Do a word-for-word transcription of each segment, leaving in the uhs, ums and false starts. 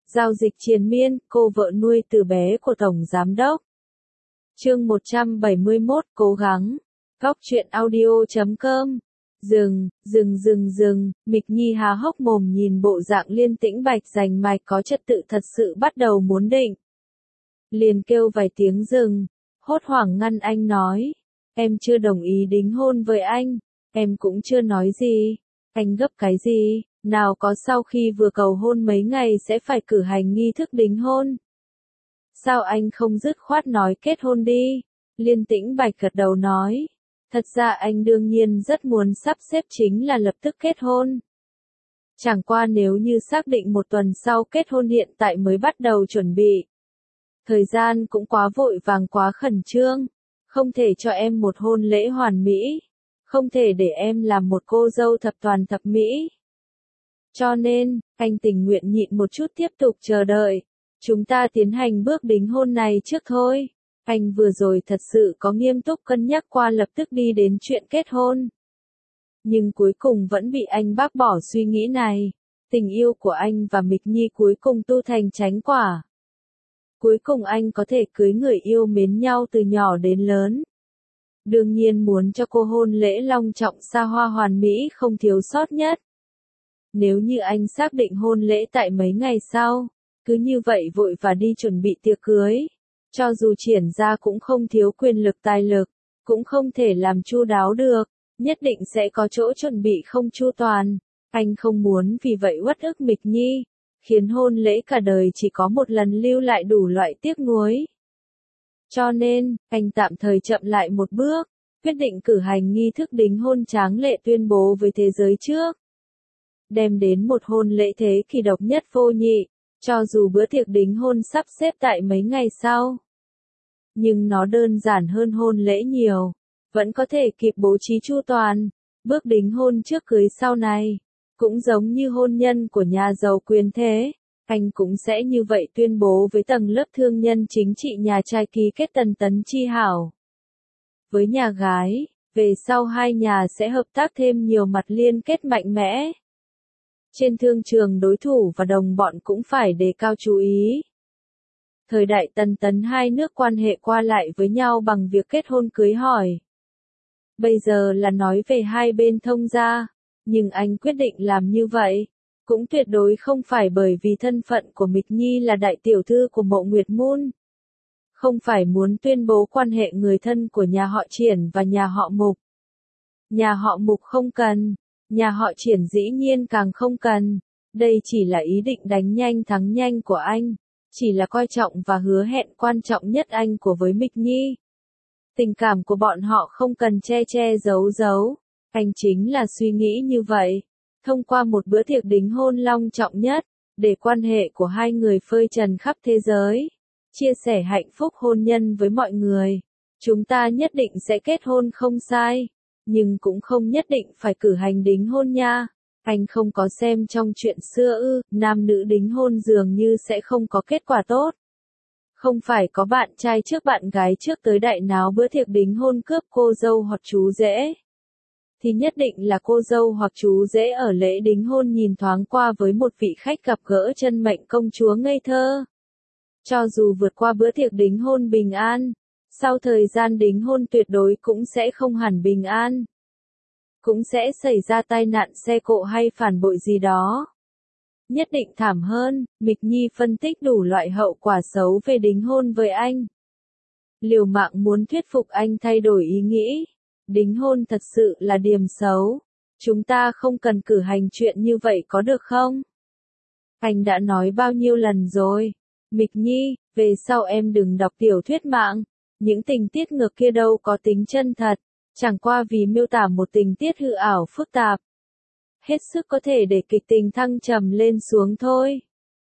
Giao dịch triền miên, cô vợ nuôi từ bé của Tổng Giám đốc. Chương một trăm bảy mươi mốt, cố gắng. Góc truyện audio chấm com. Dừng, dừng dừng dừng, Mịch Nhi há hốc mồm nhìn bộ dạng Liên Tĩnh Bạch rành mạch có trật tự thật sự bắt đầu muốn định. Liền kêu vài tiếng dừng, hốt hoảng ngăn anh nói. Em chưa đồng ý đính hôn với anh, em cũng chưa nói gì. Anh gấp cái gì, nào có sau khi vừa cầu hôn mấy ngày sẽ phải cử hành nghi thức đính hôn. Sao anh không dứt khoát nói kết hôn đi? Liên Tĩnh Bạch gật đầu nói. Thật ra anh đương nhiên rất muốn sắp xếp chính là lập tức kết hôn. Chẳng qua nếu như xác định một tuần sau kết hôn hiện tại mới bắt đầu chuẩn bị. Thời gian cũng quá vội vàng quá khẩn trương. Không thể cho em một hôn lễ hoàn mỹ. Không thể để em làm một cô dâu thập toàn thập mỹ. Cho nên, anh tình nguyện nhịn một chút tiếp tục chờ đợi. Chúng ta tiến hành bước đính hôn này trước thôi. Anh vừa rồi thật sự có nghiêm túc cân nhắc qua lập tức đi đến chuyện kết hôn. Nhưng cuối cùng vẫn bị anh bác bỏ suy nghĩ này. Tình yêu của anh và Mịch Nhi cuối cùng tu thành chánh quả. Cuối cùng anh có thể cưới người yêu mến nhau từ nhỏ đến lớn. Đương nhiên muốn cho cô hôn lễ long trọng xa hoa hoàn mỹ không thiếu sót nhất. Nếu như anh xác định hôn lễ tại mấy ngày sau, cứ như vậy vội và đi chuẩn bị tiệc cưới. Cho dù triển ra cũng không thiếu quyền lực tài lực, cũng không thể làm chu đáo được, nhất định sẽ có chỗ chuẩn bị không chu toàn. Anh không muốn vì vậy uất ức Mịch Nhi, khiến hôn lễ cả đời chỉ có một lần lưu lại đủ loại tiếc nuối. Cho nên, anh tạm thời chậm lại một bước, quyết định cử hành nghi thức đính hôn tráng lệ tuyên bố với thế giới trước. Đem đến một hôn lễ thế kỷ độc nhất vô nhị, cho dù bữa tiệc đính hôn sắp xếp tại mấy ngày sau. Nhưng nó đơn giản hơn hôn lễ nhiều, vẫn có thể kịp bố trí chu toàn, bước đính hôn trước cưới sau này. Cũng giống như hôn nhân của nhà giàu quyền thế, anh cũng sẽ như vậy tuyên bố với tầng lớp thương nhân chính trị nhà trai ký kết tần tấn chi hảo. Với nhà gái, về sau hai nhà sẽ hợp tác thêm nhiều mặt liên kết mạnh mẽ. Trên thương trường đối thủ và đồng bọn cũng phải đề cao chú ý. Thời đại tần tấn hai nước quan hệ qua lại với nhau bằng việc kết hôn cưới hỏi. Bây giờ là nói về hai bên thông gia, nhưng anh quyết định làm như vậy, cũng tuyệt đối không phải bởi vì thân phận của Mịch Nhi là đại tiểu thư của Mộ Nguyệt Môn. Không phải muốn tuyên bố quan hệ người thân của nhà họ Triển và nhà họ Mục. Nhà họ Mục không cần. Nhà họ Triển dĩ nhiên càng không cần, đây chỉ là ý định đánh nhanh thắng nhanh của anh, chỉ là coi trọng và hứa hẹn quan trọng nhất anh của với Mịch Nhi. Tình cảm của bọn họ không cần che che giấu giấu, anh chính là suy nghĩ như vậy, thông qua một bữa tiệc đính hôn long trọng nhất, để quan hệ của hai người phơi trần khắp thế giới, chia sẻ hạnh phúc hôn nhân với mọi người. Chúng ta nhất định sẽ kết hôn không sai. Nhưng cũng không nhất định phải cử hành đính hôn nha. Anh không có xem trong chuyện xưa ư, nam nữ đính hôn dường như sẽ không có kết quả tốt. Không phải có bạn trai trước bạn gái trước tới đại náo bữa tiệc đính hôn cướp cô dâu hoặc chú rể. Thì nhất định là cô dâu hoặc chú rể ở lễ đính hôn nhìn thoáng qua với một vị khách gặp gỡ chân mệnh công chúa ngây thơ. Cho dù vượt qua bữa tiệc đính hôn bình an, sau thời gian đính hôn tuyệt đối cũng sẽ không hẳn bình an. Cũng sẽ xảy ra tai nạn xe cộ hay phản bội gì đó. Nhất định thảm hơn, Mịch Nhi phân tích đủ loại hậu quả xấu về đính hôn với anh. Liều mạng muốn thuyết phục anh thay đổi ý nghĩ. Đính hôn thật sự là điểm xấu. Chúng ta không cần cử hành chuyện như vậy có được không? Anh đã nói bao nhiêu lần rồi. Mịch Nhi, về sau em đừng đọc tiểu thuyết mạng. Những tình tiết ngược kia đâu có tính chân thật, chẳng qua vì miêu tả một tình tiết hư ảo phức tạp. Hết sức có thể để kịch tình thăng trầm lên xuống thôi.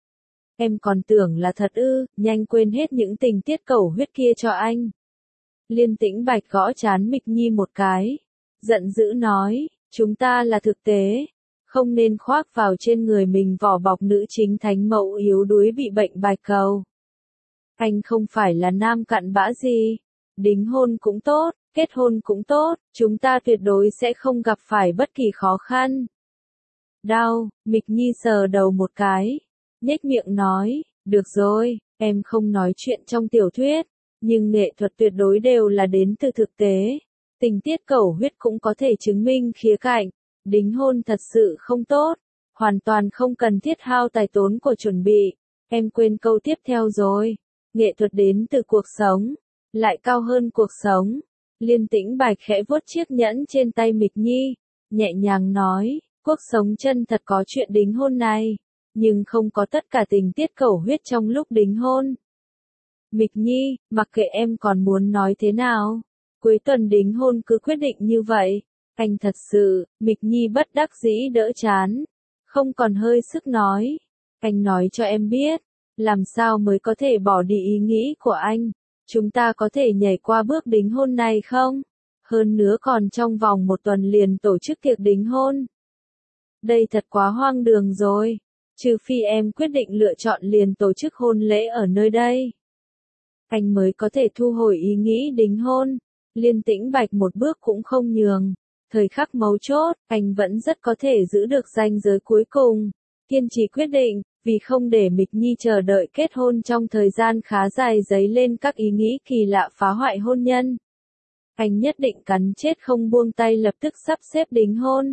Em còn tưởng là thật ư, nhanh quên hết những tình tiết cẩu huyết kia cho anh. Liên Tĩnh Bạch gõ trán Mịch Nhi một cái, giận dữ nói, chúng ta là thực tế, không nên khoác vào trên người mình vỏ bọc nữ chính thánh mẫu yếu đuối bị bệnh bạch cầu. Anh không phải là nam cặn bã gì. Đính hôn cũng tốt, kết hôn cũng tốt, chúng ta tuyệt đối sẽ không gặp phải bất kỳ khó khăn. Đau, Mịch Nhi sờ đầu một cái. nhếch miệng nói, được rồi, em không nói chuyện trong tiểu thuyết, nhưng nghệ thuật tuyệt đối đều là đến từ thực tế. Tình tiết cầu huyết cũng có thể chứng minh khía cạnh, đính hôn thật sự không tốt, hoàn toàn không cần thiết hao tài tốn của chuẩn bị. Em quên câu tiếp theo rồi, nghệ thuật đến từ cuộc sống, lại cao hơn cuộc sống. Liên Tĩnh Bạch khẽ vuốt chiếc nhẫn trên tay Mịch Nhi, nhẹ nhàng nói, cuộc sống chân thật có chuyện đính hôn này, nhưng không có tất cả tình tiết cầu huyết trong lúc đính hôn. Mịch Nhi, mặc kệ em còn muốn nói thế nào, cuối tuần đính hôn cứ quyết định như vậy. Anh thật sự, Mịch Nhi bất đắc dĩ đỡ chán, không còn hơi sức nói. Anh nói cho em biết, làm sao mới có thể bỏ đi ý nghĩ của anh. Chúng ta có thể nhảy qua bước đính hôn này không? Hơn nữa còn trong vòng một tuần liền tổ chức tiệc đính hôn. Đây thật quá hoang đường rồi. Trừ phi em quyết định lựa chọn liền tổ chức hôn lễ ở nơi đây, anh mới có thể thu hồi ý nghĩ đính hôn. Liên Tĩnh Bạch một bước cũng không nhường. Thời khắc mấu chốt, anh vẫn rất có thể giữ được ranh giới cuối cùng. Kiên trì quyết định, vì không để Mịch Nhi chờ đợi kết hôn trong thời gian khá dài dấy lên các ý nghĩ kỳ lạ phá hoại hôn nhân. Anh nhất định cắn chết không buông tay lập tức sắp xếp đính hôn.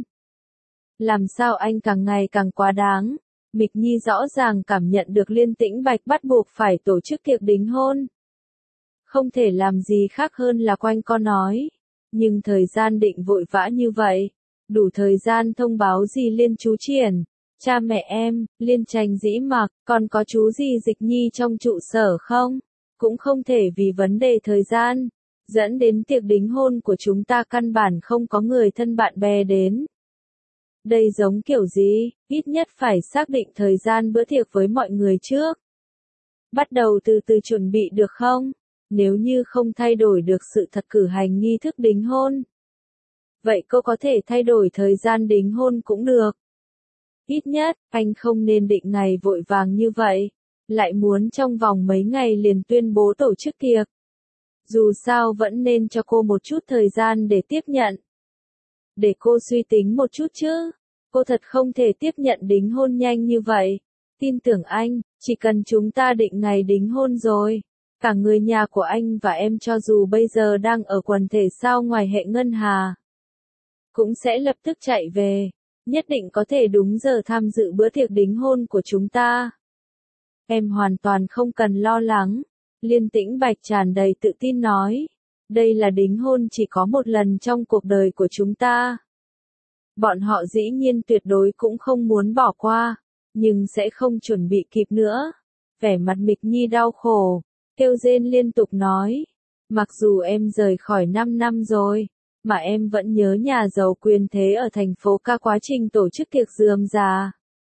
Làm sao anh càng ngày càng quá đáng. Mịch Nhi rõ ràng cảm nhận được Liên Tĩnh Bạch bắt buộc phải tổ chức tiệc đính hôn. Không thể làm gì khác hơn là quanh co nói. Nhưng thời gian định vội vã như vậy, đủ thời gian thông báo gì Liên chú triển, cha mẹ em, Liên Tranh dĩ mặc, còn có chú gì Dịch Nhi trong trụ sở không? Cũng không thể vì vấn đề thời gian, dẫn đến tiệc đính hôn của chúng ta căn bản không có người thân bạn bè đến. Đây giống kiểu gì, ít nhất phải xác định thời gian bữa tiệc với mọi người trước. Bắt đầu từ từ chuẩn bị được không? Nếu như không thay đổi được sự thật cử hành nghi thức đính hôn, vậy cô có thể thay đổi thời gian đính hôn cũng được. Ít nhất, anh không nên định ngày vội vàng như vậy, lại muốn trong vòng mấy ngày liền tuyên bố tổ chức tiệc. Dù sao vẫn nên cho cô một chút thời gian để tiếp nhận. Để cô suy tính một chút chứ. Cô thật không thể tiếp nhận đính hôn nhanh như vậy. Tin tưởng anh, chỉ cần chúng ta định ngày đính hôn rồi, cả người nhà của anh và em cho dù bây giờ đang ở quần thể sao ngoài hệ ngân hà, cũng sẽ lập tức chạy về, nhất định có thể đúng giờ tham dự bữa tiệc đính hôn của chúng ta. Em hoàn toàn không cần lo lắng. Liên Tĩnh Bạch tràn đầy tự tin nói. Đây là đính hôn chỉ có một lần trong cuộc đời của chúng ta. Bọn họ dĩ nhiên tuyệt đối cũng không muốn bỏ qua, nhưng sẽ không chuẩn bị kịp nữa. Vẻ mặt Mịch Nhi đau khổ, kêu rên liên tục nói. Mặc dù em rời khỏi năm năm rồi, mà em vẫn nhớ nhà giàu quyền thế ở thành phố ca quá trình tổ chức tiệc rườm rà.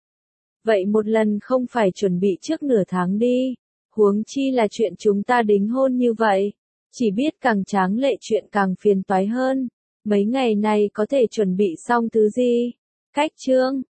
Vậy một lần không phải chuẩn bị trước nửa tháng đi, huống chi là chuyện chúng ta đính hôn như vậy. Chỉ biết càng tráng lệ chuyện càng phiền toái hơn. Mấy ngày này có thể chuẩn bị xong thứ gì? Cách chương